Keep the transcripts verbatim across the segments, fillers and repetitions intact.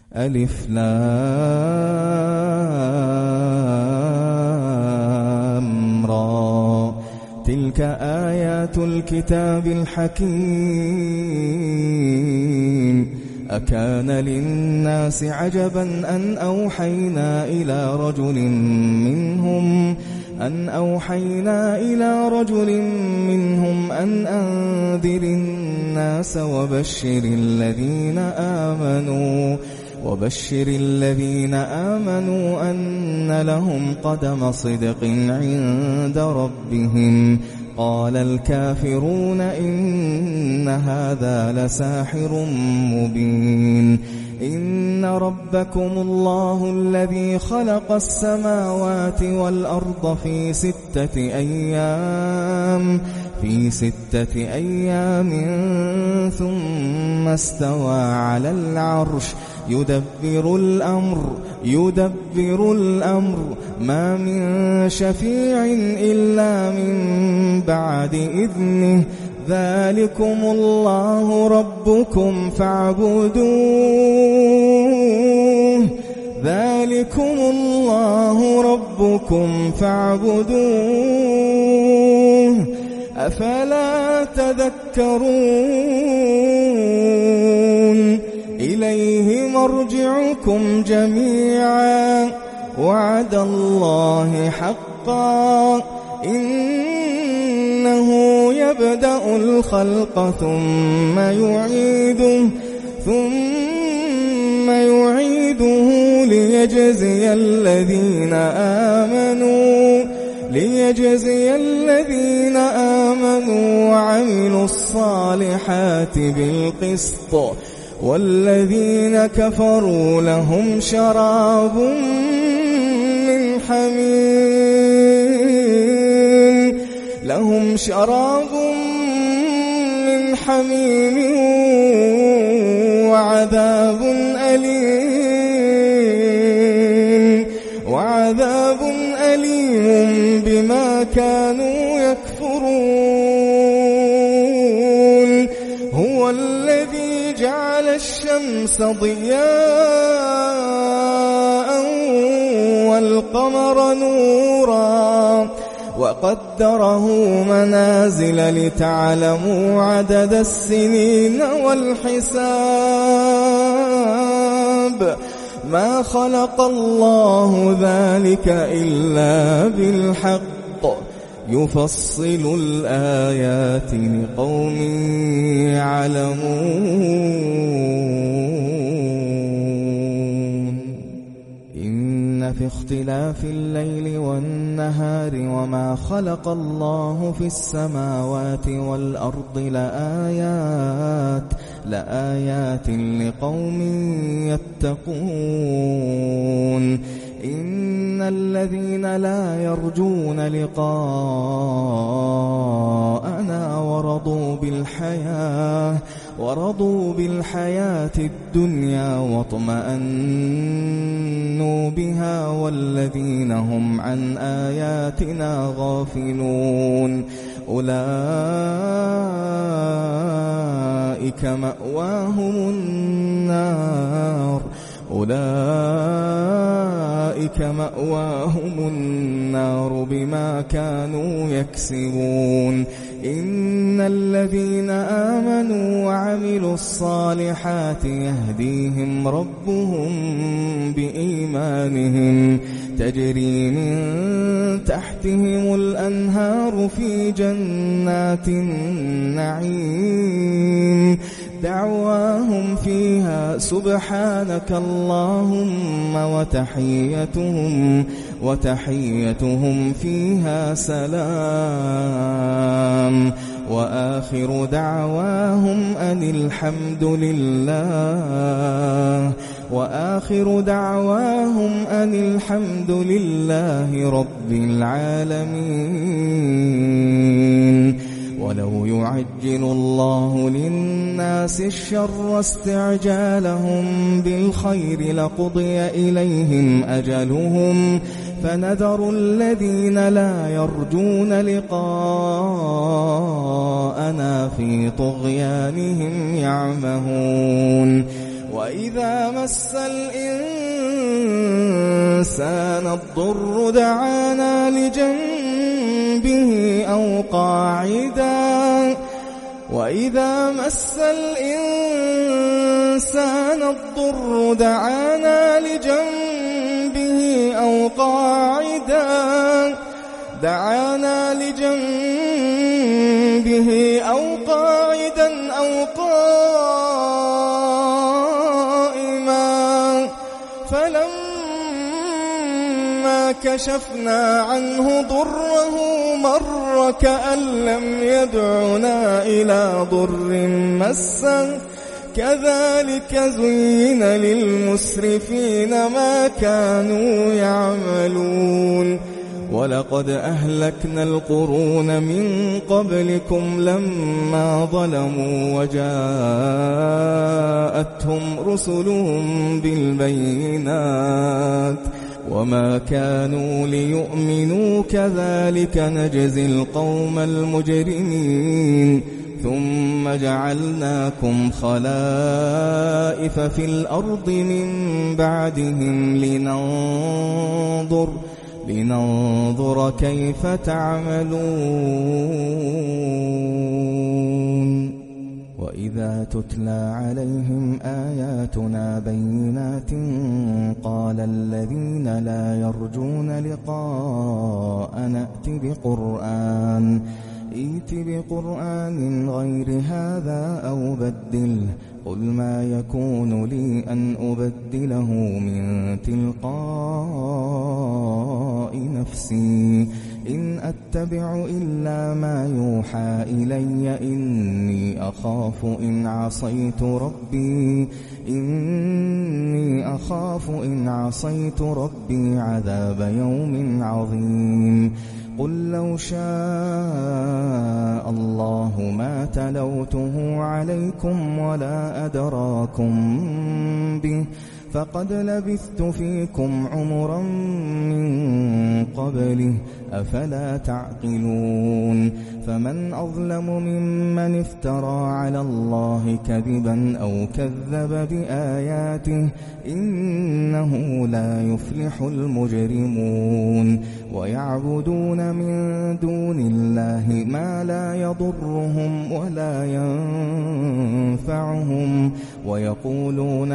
ألف لام را تلك آيات الكتاب الحكيم أكان للناس عجبا أن أوحينا إلى رجل منهم أن أوحينا إلى رجل منهم أن أنذر الناس وبشر الذين آمنوا وبشر الذين آمنوا أن لهم قدم صدق عند ربهم قال الكافرون إن هذا لساحر مبين إن ربكم الله الذي خلق السماوات والأرض في ستة أيام في ستة أيام ثم استوى على العرش يدبر الأمر يدبر الأمر ما من شفيع إلا من بعد إذنه ذلكم الله ربكم فاعبدوه ذلكم الله ربكم فاعبدوه أفلا تذكرون إليه مرجعكم جميعا وعد الله حقا إنه يبدأ الخلق ثم يعيده ثم يعيده ليجزي الذين آمنوا ليجزي الذين آمنوا وعملوا الصالحات بالقسط والذين كفروا لهم شراب من حميم لهم شراب من حميم وعذاب أليم وعذاب أليم بما كانوا يكفرون هو الذي جعل الشمس ضياء والقمر نورا وقدره منازل لتعلموا عدد السنين والحساب ما خلق الله ذلك إلا بالحق يفصل الآيات لقوم يعلمون إن في اختلاف الليل والنهار وما خلق الله في السماوات والأرض لآيات لآيات لقوم يتقون إن الذين لا يرجون لقاءنا ورضوا بالحياة ورضوا بالحياة الدنيا واطمأنوا بها والذين هم عن آياتنا غافلون أولئك مأواهم النار أولئك مأواهم النار بما كانوا يكسبون إن الذين آمنوا وعملوا الصالحات يهديهم ربهم بإيمانهم تجري من تحتهم الأنهار في جنات النعيم دعواهم فيها سبحانك اللهم وتحيتهم وتحيتهم فيها سلام وآخر دعواهم أن الحمد لله وآخر دعواهم أن الحمد لله رب العالمين ولو يعجل الله للناس الشر استعجالهم بالخير لقضي إليهم أجلهم فنذر الذين لا يرجون لقاءنا في طغيانهم يعمهون وإذا مس الإنسان الضر دعانا لجنبه أو قاعدا وإذا مس الإنسان الضر دعانا لجنبه أو قاعدا دعانا لجنبه أو قاعدا أو قائما فلما كشفنا عنه ضره مر كأن لم يدعنا إلى ضر مسه كذلك زين للمسرفين ما كانوا يعملون ولقد أهلكنا القرون من قبلكم لما ظلموا وجاءتهم رسلهم بالبينات وما كانوا ليؤمنوا كذلك نجزي القوم المجرمين ثم جعلناكم خلائف في الأرض من بعدهم لننظر لننظر كيف تعملون وإذا تتلى عليهم آياتنا بينات قال الذين لا يرجون لقاءنا ائت بقرآن ائت بقرآن غير هذا أو بدله قل ما يكون لي أن أبدله من تلقاء نفسي إن أتبع إلا ما يوحى إلي إني أخاف إن عصيت ربي إني أخاف إن عصيت ربي عذاب يوم عظيم قل لو شاء الله ما تلوته عليكم ولا أدراكم به فقد لبثت فيكم عمرا من قبله أفلا تعقلون فمن أظلم ممن افترى على الله كذبا أو كذب بآياته إنه لا يفلح المجرمون ويعبدون من دون الله ما لا يضرهم ولا ينفعهم ويقولون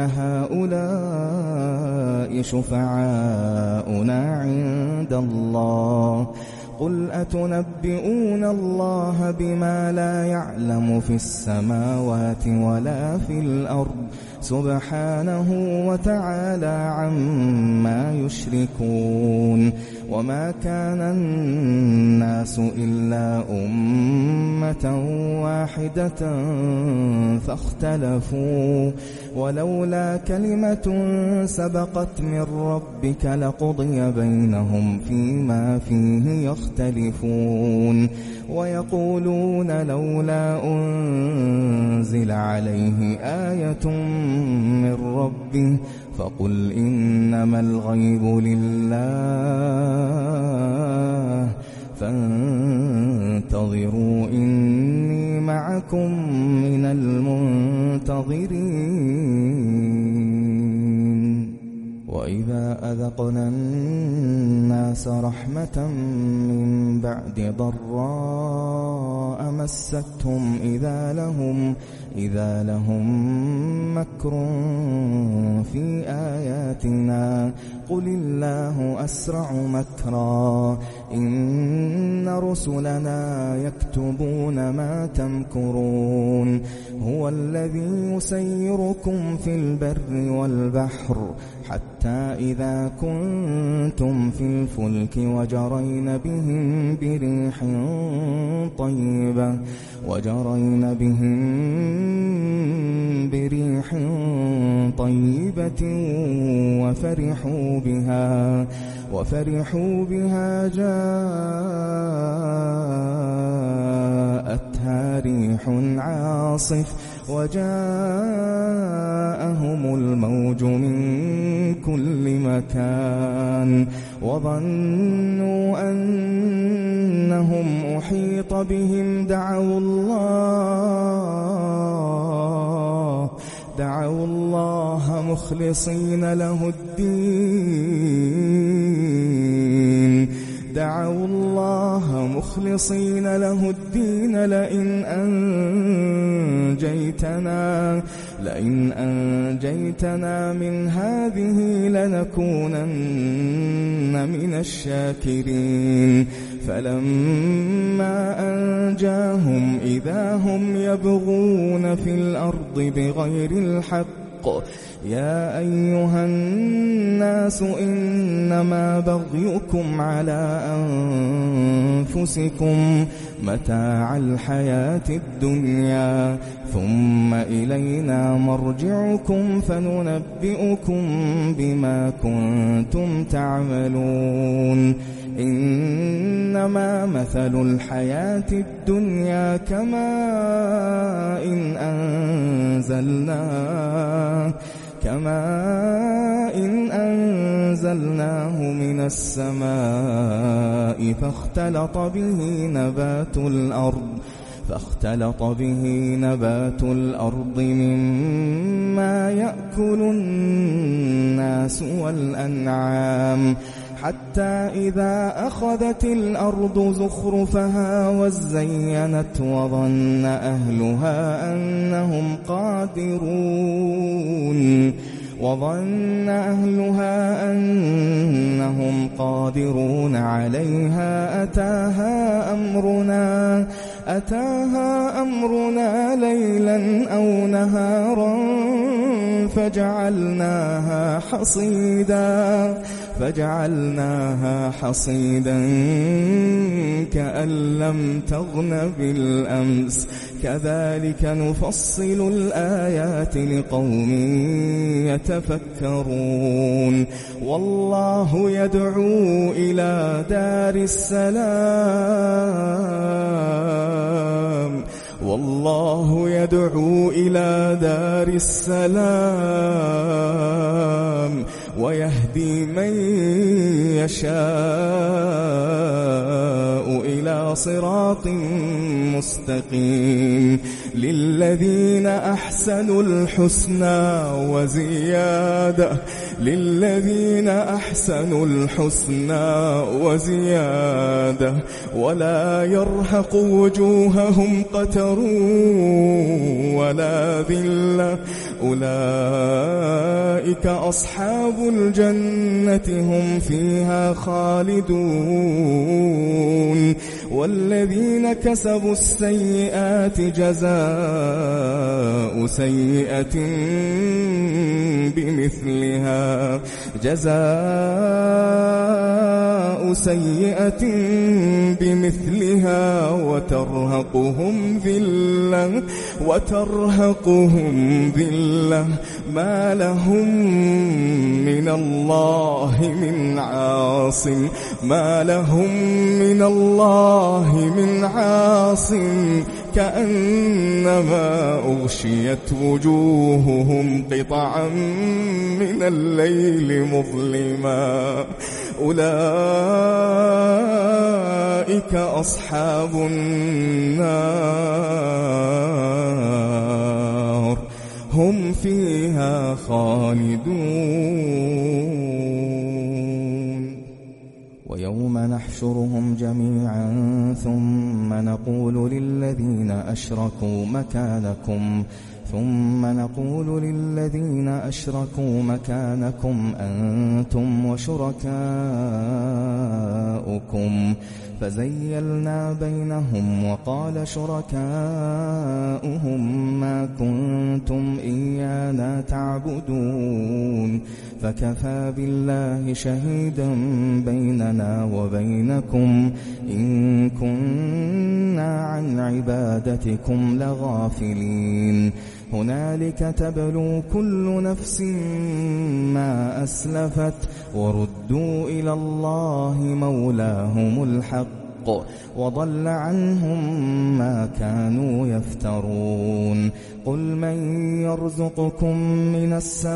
هؤلاء شفعاؤنا عند الله قل أتنبئون الله بما لا يعلم في السماوات ولا في الأرض سبحانه وتعالى عما يشركون وما كان الناس إلا أمة واحدة فاختلفوا ولولا كلمة سبقت من ربك لقضي بينهم فيما فيه يختلفون ويقولون لولا أنزل عليه آية من ربه فقل إنما الغيب لله فانتظروا إني معكم من المنتظرين وإذا أذقنا الناس رحمة من بعد ضراء مستهم إذا لهم إذا لهم مكر في آياتنا قل الله أسرع مكرا إن رسلنا يكتبون ما تمكرون هو الذي يسيركم في البر والبحر حتى إذا كنتم في الفلك وجرين بهم بريح طيبة وجرين بهم بريح طيبة وفرحوا بها وفرحوا بها جاءتها ريح عاصف وجاءهم الموج من كل مكان وظنوا أنهم أحيط بهم دعوا الله دعوا الله مخلصين له الدين دعوا الله مخلصين له الدين لئن أنجيتنا لئن أنجيتنا من هذه لنكونن من الشاكرين فلما أنجاهم إذا هم يبغون في الأرض بغير الحق يا أيها الناس إنما بغيكم على أنفسكم متاع الحياة الدنيا ثم إلينا مرجعكم فننبئكم بما كنتم تعملون إنما مثل الحياة الدنيا كماء إن أنزلناه كماء إن أنزلناه من السماء فاختلط به نبات الأرض فاختلط به نبات الأرض مما يأكل الناس والأنعام حتى إذا أخذت الأرض زخرفها وزينت وظن أهلها أنهم قادرون وظن أهلها أنهم قادرون عليها أتاها أمرنا أتاها أمرنا ليلا أو نهارا فجعلناها حصيدا فجعلناها حصيدا كأن لم تغن بالأمس كذلك نفصل الآيات لقوم يتفكرون والله يدعو إلى دار السلام والله يدعو إلى دار السلام ويهدي من يشاء إلى صراط مستقيم للذين أحسنوا الحسنى وزيادة للذين أحسنوا الحسنى وزيادة ولا يرهق وجوههم قتر ولا ذلة أولئك أصحاب الجنة هم فيها خالدون والذين كسبوا السيئات جزاء سيئة بمثلها جزاء سيئة بمثلها وترهقهم ذلة وترهقهم ذلة ما لهم من الله من عاصم ما لهم من الله من عاصم كأنما أغشيت وجوههم قطعا من الليل مظلما أولئك أصحاب النار هم فيها خالدون ويوم نحشرهم جميعا ثم نقول للذين أشركوا مكانكم ثم نقول للذين أشركوا مكانكم أنتم وشركاؤكم فزيلنا بينهم وقال شركاؤهم ما كنتم إيانا تعبدون فكفى بالله شهيدا بيننا وبينكم إن كنا عن عبادتكم لغافلين هنالك تبلو كل نفس ما أسلفت وردوا إلى الله مولاهم الحق وضل عنهم ما كانوا يفترون قل من يرزقكم من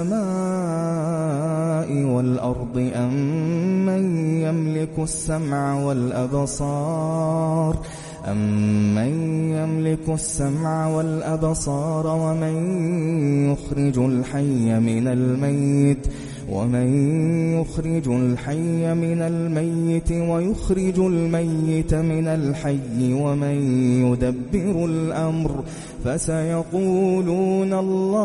السماء والأرض أم من يملك السمع والأبصار أَمَّن يَمْلِكُ السَّمْعَ وَالْأَبْصَارَ وَمَن يُخْرِجُ الْحَيَّ مِنَ الْمَيِّتِ وَمَن يُخْرِجُ الْحَيَّ مِنَ الْمَيِّتِ وَيُخْرِجُ الْمَيِّتَ مِنَ الْحَيِّ وَمَن يُدَبِّرُ الْأَمْرَ فَسَيَقُولُونَ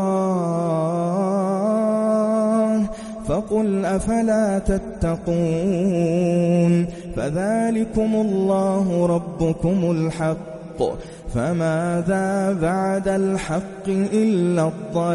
اللَّهُ فَقُلْ أَفَلَا تَتَّقُونَ فَذَلِكُمُ اللَّهُ رَبُّكُمُ الْحَقُّ فَمَاذَا بَعْدَ الْحَقِّ إِلَّا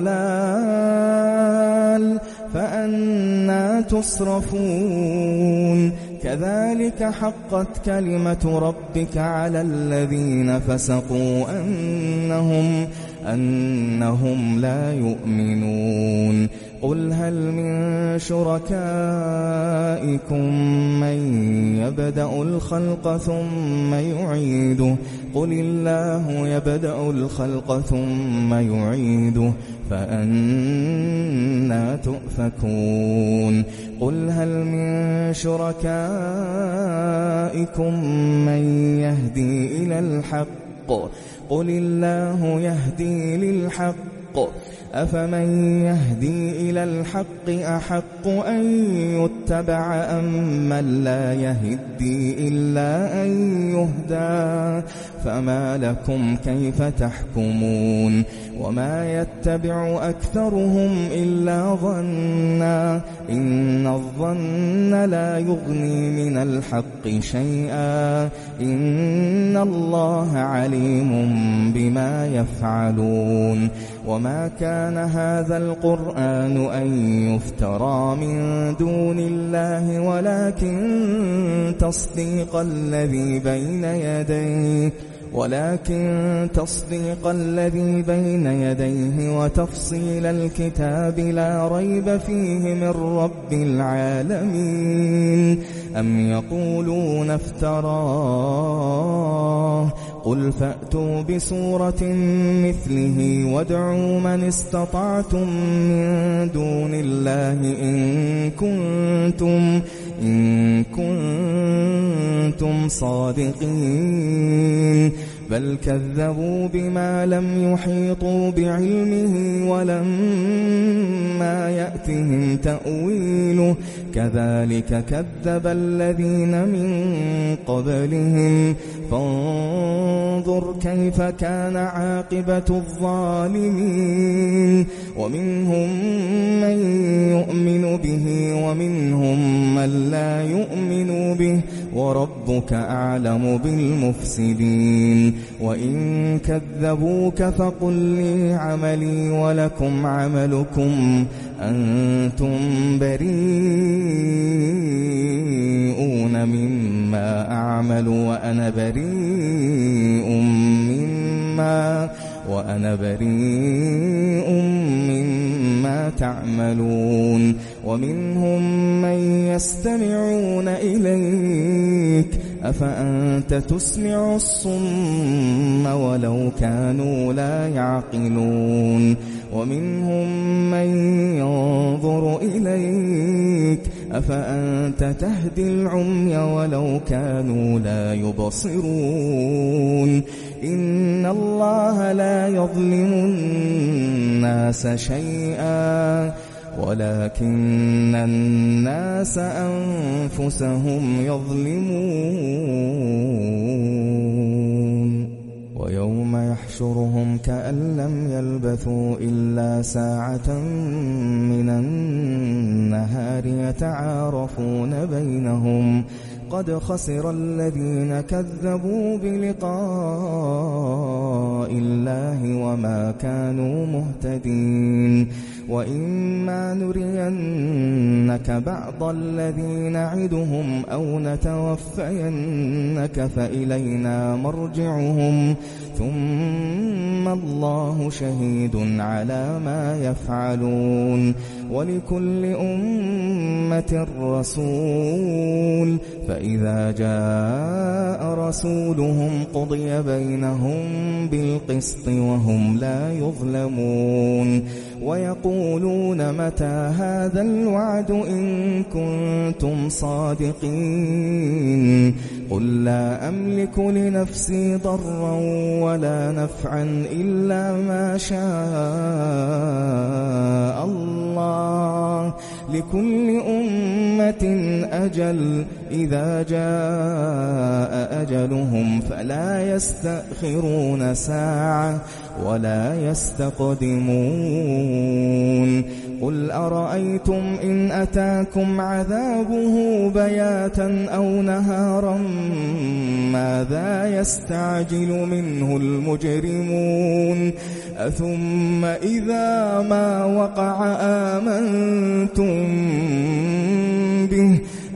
الضَّلَالُ فَأَنَّى تُصْرَفُونَ كَذَلِكَ حَقَّتْ كَلِمَةُ رَبِّكَ عَلَى الَّذِينَ فَسَقُوا أَنَّهُمْ أَنَّهُمْ لَا يُؤْمِنُونَ قُلْ هَلْ مِن شُرَكَائِكُم مَّن يَبْدَأُ الْخَلْقَ ثُمَّ يُعِيدُهُ قُلِ اللَّهُ يَبْدَأُ الْخَلْقَ ثُمَّ يُعِيدُهُ فَأَنَّىٰ تُؤْفَكُونَ قُلْ هَلْ مِن شُرَكَائِكُم مَّن يَهْدِي إِلَى الْحَقِّ قُلِ اللَّهُ يَهْدِي لِلْحَقِّ أَفَمَن يَهْدِي إِلَى الْحَقِّ أَحَقُّ أَن يُتَّبَعَ أَمَّن لَّا يَهِدِّي إِلَّا أَن يُهْدَىٰ فَمَا لَكُمْ كَيْفَ تَحْكُمُونَ وَمَا يَتَّبِعُ أَكْثَرُهُمْ إِلَّا ظَنًّا إِنَّ الظَّنَّ لَا يُغْنِي مِنَ الْحَقِّ شَيْئًا إِنَّ اللَّهَ عَلِيمٌ بِمَا يَفْعَلُونَ وَمَا كَانَ هَذَا الْقُرْآنُ أَن يُفْتَرَىٰ مِن دُونِ اللَّهِ وَلَٰكِن تَصْدِيقَ الَّذِي بَيْنَ يَدَيْهِ ولكن تصديق الذي بين يديه وتفصيل الكتاب لا ريب فيه من رب العالمين أم يقولون افتراه قل فأتوا بسورة مثله وادعوا من استطعتم من دون الله إن كنتم إن كنتم صادقين بل كذبوا بما لم يحيطوا بعلمه ولما يأتهم تأويله كذلك كذب الذين من قبلهم فانظر كيف كان عاقبة الظالمين ومنهم من يؤمن به ومنهم من لا يؤمن به وربك أعلم بالمفسدين وإن كذبوك فقل لي عملي ولكم عملكم أنتم بريئون مما أعمل وأنا بريء مما وأنا بريء مما تعملون ومنهم من يستمعون إليك أفأنت تسمع الصم ولو كانوا لا يعقلون ومنهم من ينظر إليك أفأنت تهدي العمي ولو كانوا لا يبصرون إن الله لا يظلم الناس شيئا ولكن الناس أنفسهم يظلمون ويوم يحشرهم كأن لم يلبثوا إلا ساعة من النهار يتعارفون بينهم قد خسر الذين كذبوا بلقاء الله وما كانوا مهتدين وإما نرينك بعض الذي نعدهم أو نتوفينك فإلينا مرجعهم ثم الله شهيد على ما يفعلون ولكل أمة رسول فإذا جاء رسولهم قضي بينهم بالقسط وهم لا يظلمون ويقولون متى هذا الوعد إن كنتم صادقين قل لا أملك لنفسي ضرا ولا نفعا إلا ما شاء الله لكل أمة أجل إذا جاء أجلهم فلا يستأخرون ساعة ولا يستقدمون قل أرأيتم إن أتاكم عذابه بياتا أو نهارا ماذا يستعجل منه المجرمون أثم إذا ما وقع آمنتم به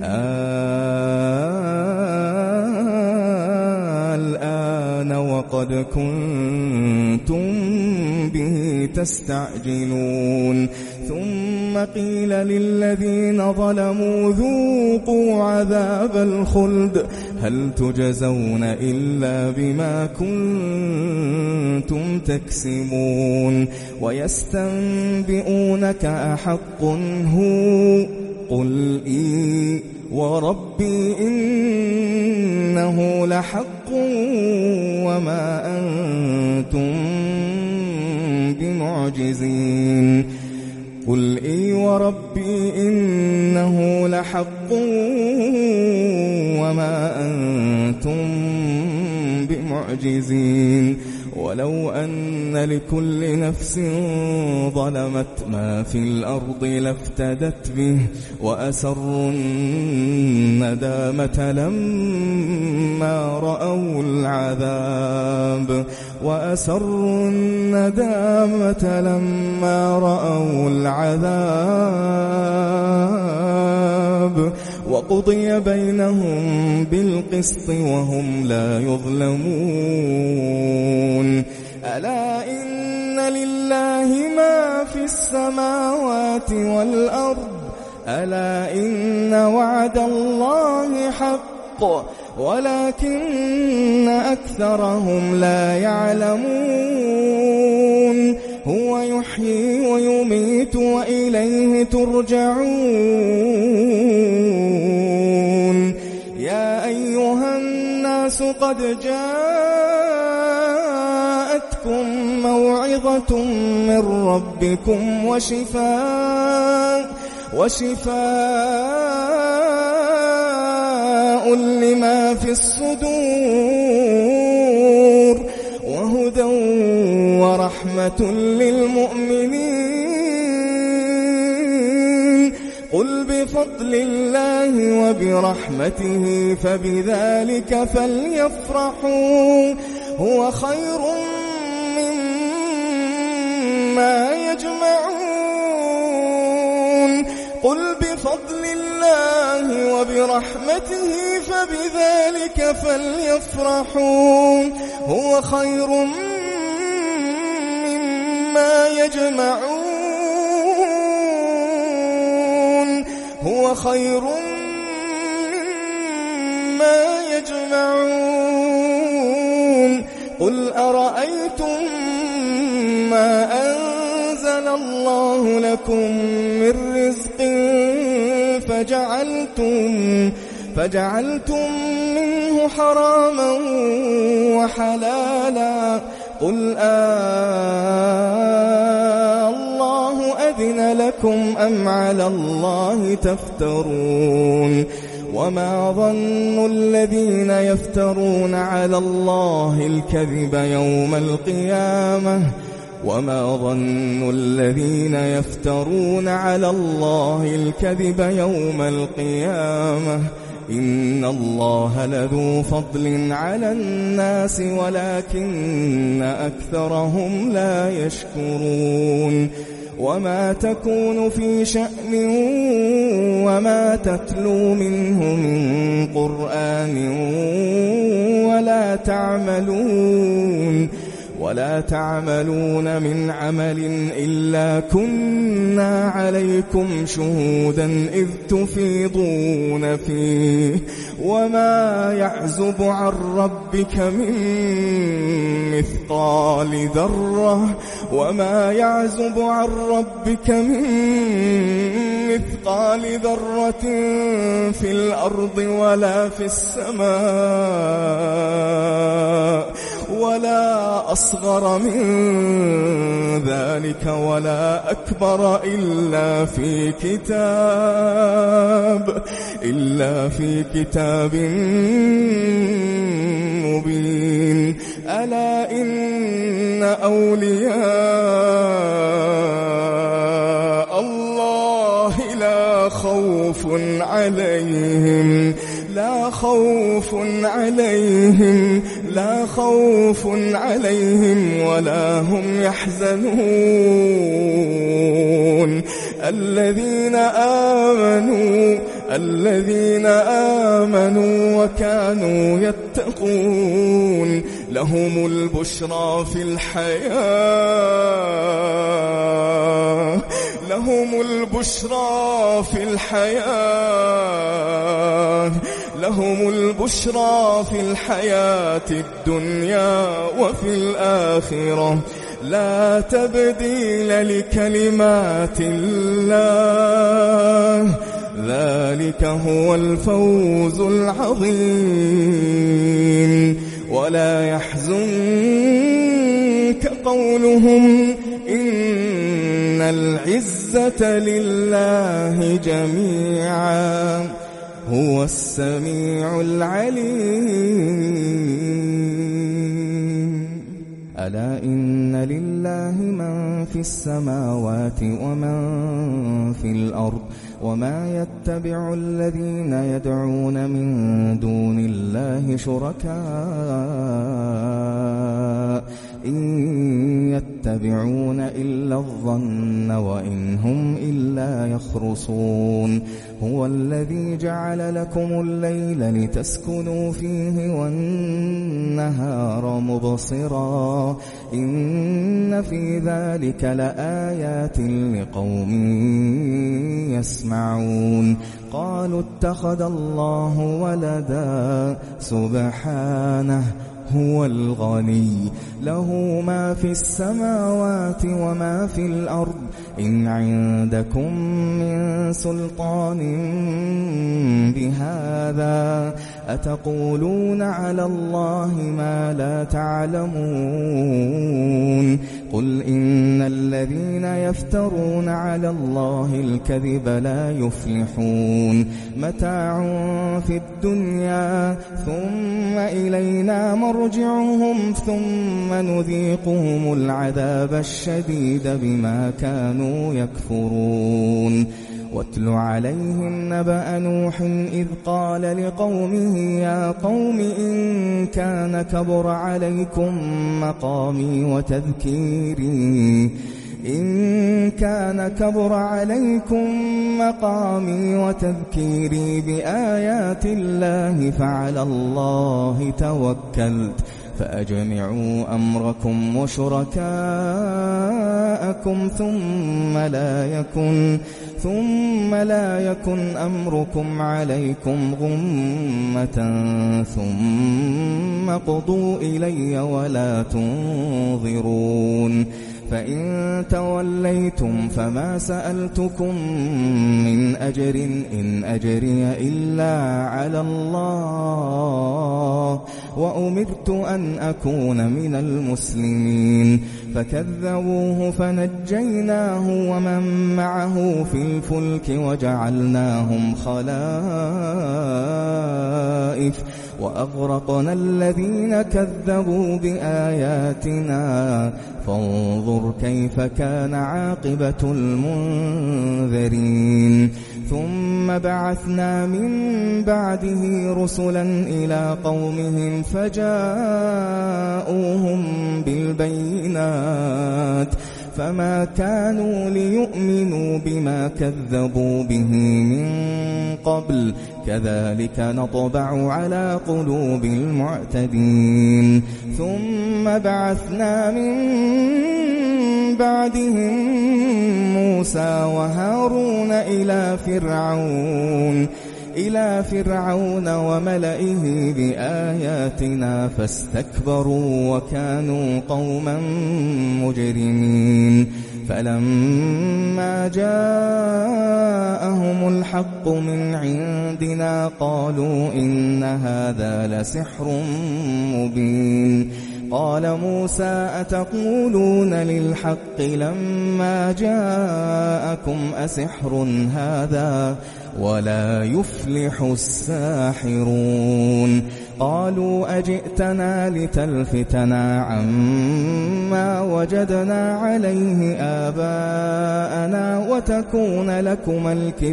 الآن وقد كنتم به تستعجلون ثم قيل للذين ظلموا ذوقوا عذاب الخلد هل تجزون إلا بما كنتم تكسبون ويستنبئونك أحق هو قل إي وربي إنه لحق وما أنتم بمعجزين قل إي وربي إنه لحق وما أنتم بمعجزين ولو أن لكل نفس ظلمت ما في الأرض لافتدت به وأسروا الندامة لما رأوا العذاب وأسروا الندامة لما رأوا العذاب وقضي بينهم بالقسط وهم لا يظلمون ألا إن لله ما في السماوات والأرض ألا إن وعد الله حق ولكن أكثرهم لا يعلمون هو يحيي ويميت وإليه ترجعون يا أيها الناس قد جاءتكم موعظة من ربكم وشفاء وشفاء لما في الصدور وهدى ورحمة للمؤمنين قل بفضل الله وبرحمته فبذلك فليفرحوا هو خير مما يجمعون قل بفضل الله وبرحمته فبذلك فليفرحوا هو خير مما يجمعون هو خير مما يجمعون قل أرأيتم ما أنزل الله لكم من رزق فجعلتم فجعلتم منه حراما وحلالا قل آه الله أذن لكم أم على الله تفترون وما ظن الذين يفترون على الله الكذب يوم القيامة وما ظن الذين يفترون على الله الكذب يوم القيامة إن الله لذو فضل على الناس ولكن أكثرهم لا يشكرون وما تكون في شأن وما تتلو منه من قرآن ولا تعملون ولا تعملون من عمل إلا كنا عليكم شهودا إذ تفيضون فيه وما يعزب عن ربك من مثقال ذرة وما يعزب عن ربك من مثقال ذرة في الأرض ولا في السماء ولا أصغر من ذلك ولا أكبر إلا في كتاب إلا في كتاب مبين. ألا إن أولياء الله لا خوف عليهم لا خوف عليهم لا خوف عليهم ولا هم يحزنون الذين آمنوا الذين آمنوا وكانوا يتقون لهم البشرى في الحياة لهم البشرى في الحياة لهم البشرى في الحياة الدنيا وفي الآخرة لا تبديل لكلمات الله ذلك هو الفوز العظيم. ولا يحزنك قولهم إن العزة لله جميعا هو السميع العليم. ألا إن لله من في السماوات ومن في الأرض وما يتبع الذين يدعون من دون الله شركاء إن يتبعون إلا الظن وإن هم إلا يخرصون. هو الذي جعل لكم الليل لتسكنوا فيه والنهار مبصرا إن في ذلك لآيات لقوم يسمعون. قالوا اتخذ الله ولدا سبحانه هو الغني له ما في السماوات وما في الأرض إن عندكم من سلطان بهذا أتقولون على الله ما لا تعلمون. قل إن الذين يفترون على الله الكذب لا يفلحون. متاع في الدنيا ثم إلينا مرجعهم ثم نذيقهم العذاب الشديد بما كانوا يكفرون. واتل عليهم نبأ نوح إذ قال لقومه يا قوم إن كان كبر عليكم مقامي وتذكيري إن كان كبر عليكم مقامي وتذكيري بآيات الله فعلى الله توكلت فأجمعوا أمركم وشركاءكم ثم لا يكن ثم لا يكن أمركم عليكم غمة ثم قضوا إلي ولا تنظرون. فإن توليتم فما سألتكم من أجر إن أجري إلا على الله وأمرت أن أكون من المسلمين. فكذبوه فنجيناه ومن معه في الفلك وجعلناهم خلائف وأغرقنا الذين كذبوا بآياتنا فانظر كيف كان عاقبة المنذرين. ثم بعثنا من بعده رسلا إلى قومهم فجاءوهم بالبينات فما كانوا ليؤمنوا بما كذبوا به من قبل كذلك نطبع على قلوب المعتدين ثم بعثنا من بعدهم موسى وهارون إلى فرعون إلى فرعون وملئه بآياتنا فاستكبروا وكانوا قوما مجرمين فلما جاءهم الحق من عندنا قالوا إن هذا لسحر مبين قال موسى أتقولون للحق لما جاءكم أسحر هذا ولا يفلح الساحرون قالوا أجئتنا لتلفتنا عما وجدنا عليه آباءنا وتكون لكما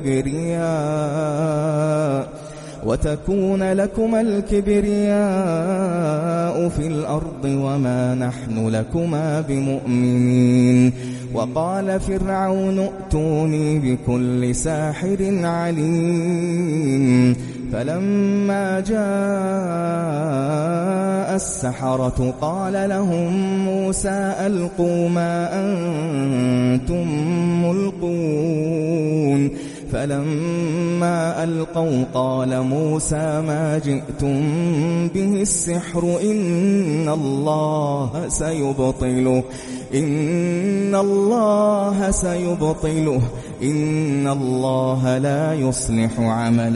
الكبرياء وتكون لكما الكبرياء في الأرض وما نحن لكما بمؤمنين وقال فرعون ائتوني بكل ساحر عليم فلما جاء السحرة قال لهم موسى ألقوا ما أنتم ملقون فلما ألقوا قال موسى ما جئتم به السحر إن الله سيبطله إن الله سيبطله إن الله لا يصلح عمل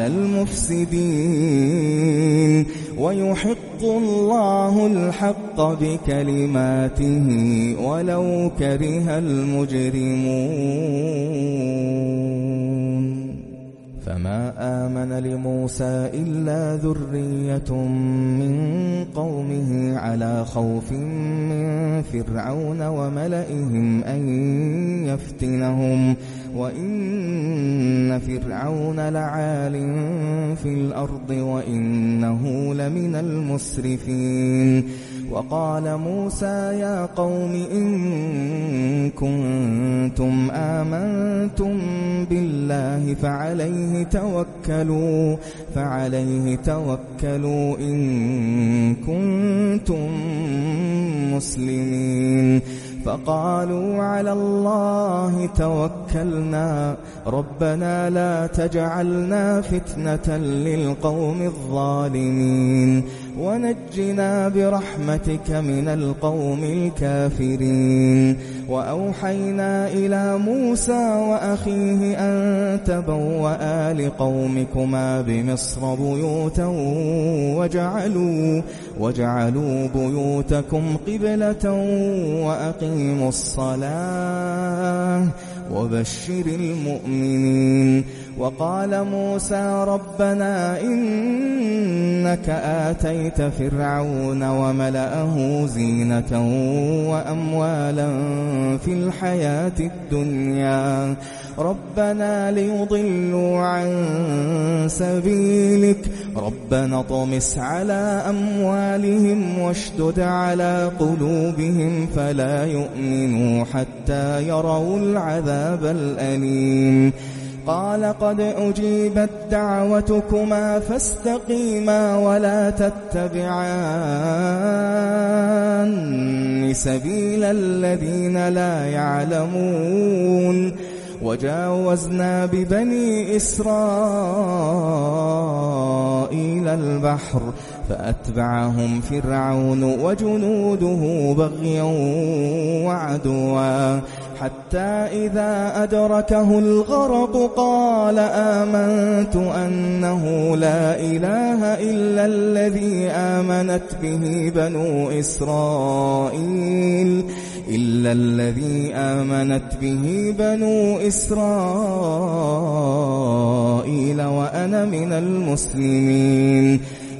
المفسدين ويحق الله الحق بكلماته ولو كره المجرمون فما آمن لموسى إلا ذرية من قومه على خوف من فرعون وملئهم أن يفتنهم وإن فرعون لعال في الأرض وإنه لمن المسرفين وقال موسى يا قوم إن كنتم آمنتم بالله فعليه توكلوا فعليه توكلوا إن كنتم مسلمين فقالوا على الله توكلنا ربنا لا تجعلنا فتنة للقوم الظالمين ونجنا برحمتك من القوم الكافرين وأوحينا إلى موسى وأخيه أن تبوأ لقومكما بمصر بيوتا وجعلوا, وجعلوا بيوتكم قبلة وأقيموا الصلاة وبشر المؤمنين وقال موسى ربنا إنك آتيت فرعون وملأه زينة وأموالا في الحياة الدنيا ربنا ليضلوا عن سبيلك ربنا اطمس على أموالهم واشدد على قلوبهم فلا يؤمنوا حتى يروا العذاب الأليم قال قد أجيبت دعوتكما فاستقيما ولا تتبعان سبيل الذين لا يعلمون وجاوزنا ببني إسرائيل البحر فأتبعهم فرعون وجنوده بغيا وعدوا حتى إذا أدركه الغرق قال آمنت أنه لا إله إلا الذي آمنت به بنو إسرائيل إلا الذي آمنت به بنو إسرائيل وأنا من المسلمين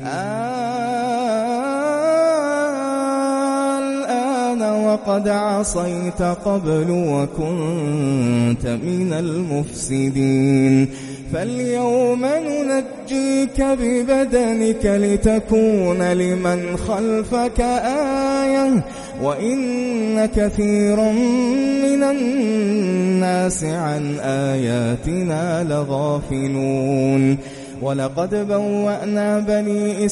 الآن وقد عصيت قبل وكنت من المفسدين فاليوم ننجيك ببدنك لتكون لمن خلفك آية وإن كثيرا من الناس عن آياتنا لغافلون ولقد بوأنا بني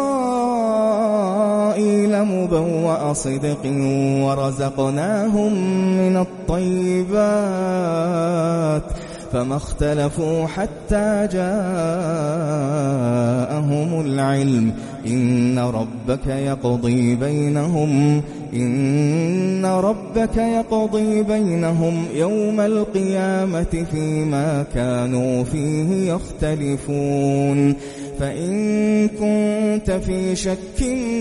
إسرائيل مبوأ صدق ورزقناهم من الطيبات فما اختلفوا حتى جاءهم العلم إن ربك يقضي بينهم إن ربك يقضي بينهم يوم القيامة فيما كانوا فيه يختلفون فإن كنت في شك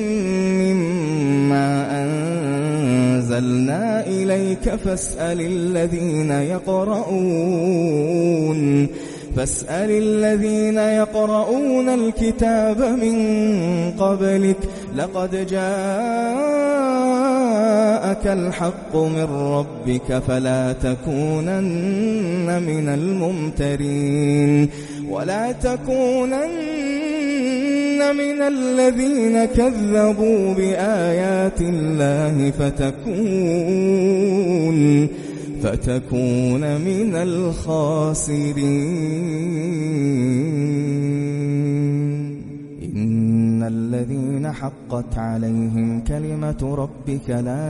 مما أنزلنا إليك فاسأل الذين يقرؤون فاسأل الذين يقرؤون الكتاب من قبلك لقد جاءك الحق من ربك فلا تكونن من الممترين ولا تكونن من الذين كذبوا بآيات الله فتكون فتكون من الخاسرين إن الذين حقت عليهم كلمة ربك لا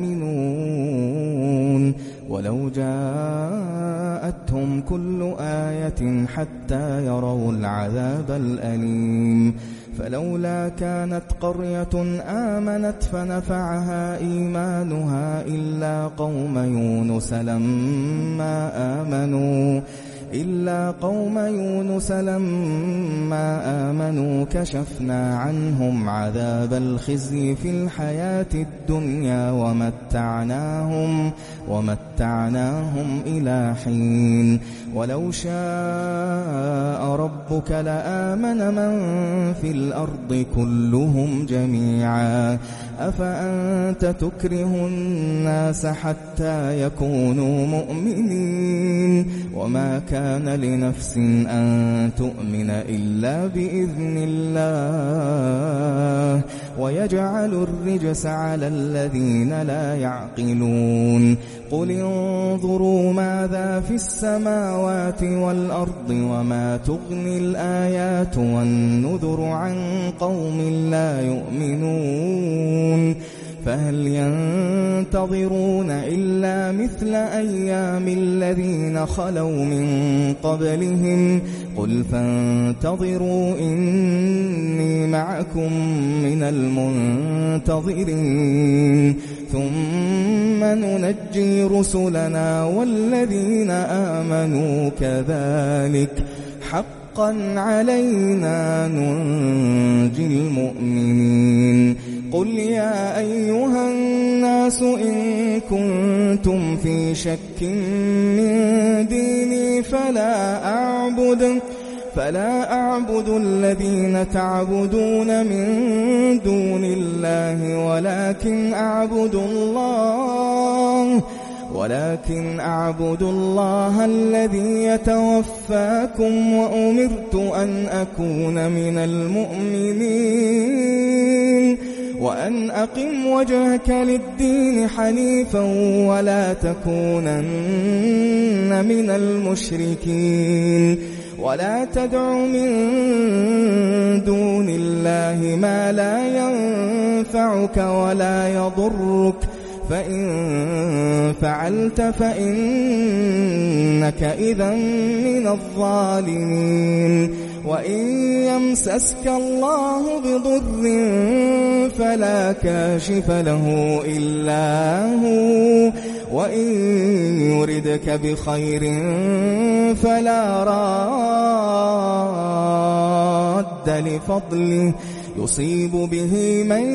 يؤمنون ولو جاءتهم كل آية حتى يروا العذاب الأليم فلولا كانت قرية آمنت فنفعها إيمانها إلا قوم يونس لما آمنوا إلا قوم يونس لما آمنوا كشفنا عنهم عذاب الخزي في الحياة الدنيا ومتعناهم ومتعناهم إلى حين ولو شاء ربك لآمن من في الأرض كلهم جميعا أفأنت تكره الناس حتى يكونوا مؤمنين وما كان لنفس أن تؤمن إلا بإذن الله ويجعل الرجس على الذين لا يعقلون قل انظروا ماذا في السماوات والأرض وما تغني الآيات والنذر عن قوم لا يؤمنون فهل ينتظرون إلا مثل أيام الذين خلوا من قبلهم قل فانتظروا إني معكم من المنتظرين ثم ننجي رسلنا والذين آمنوا كذلك حقا علينا ننجي المؤمنين قل يا أيها الناس إن كنتم في شك من ديني فلا أعبد فلا أعبد الذين تعبدون من دون الله ولكن أعبد الله ولكن أعبد الله الذي يتوفاكم وأمرت أن أكون من المؤمنين وأن أقم وجهك للدين حنيفا ولا تكونن من المشركين ولا تدع من دون الله ما لا ينفعك ولا يضرك فإن فعلت فإنك إذا من الظالمين وإن يمسسك الله بضر فلا كاشف له إلا هو وإن يردك بخير فلا راد لفضله يصيب به من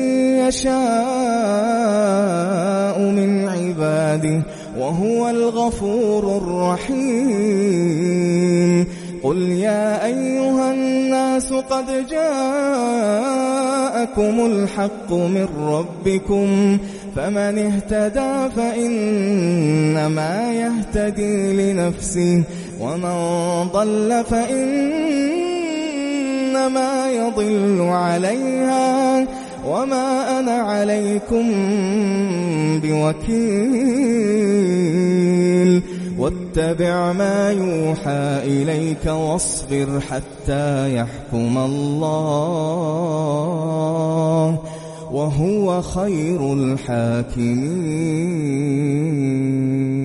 يشاء من عباده وهو الغفور الرحيم قل يا أيها الناس قد جاءكم الحق من ربكم فمن اهتدى فإنما يهتدي لنفسه ومن ضل فإنما يضل عليها وما أنا عليكم بوكيل واتبع ما يوحى إليك واصبر حتى يحكم الله وهو خير الحاكمين.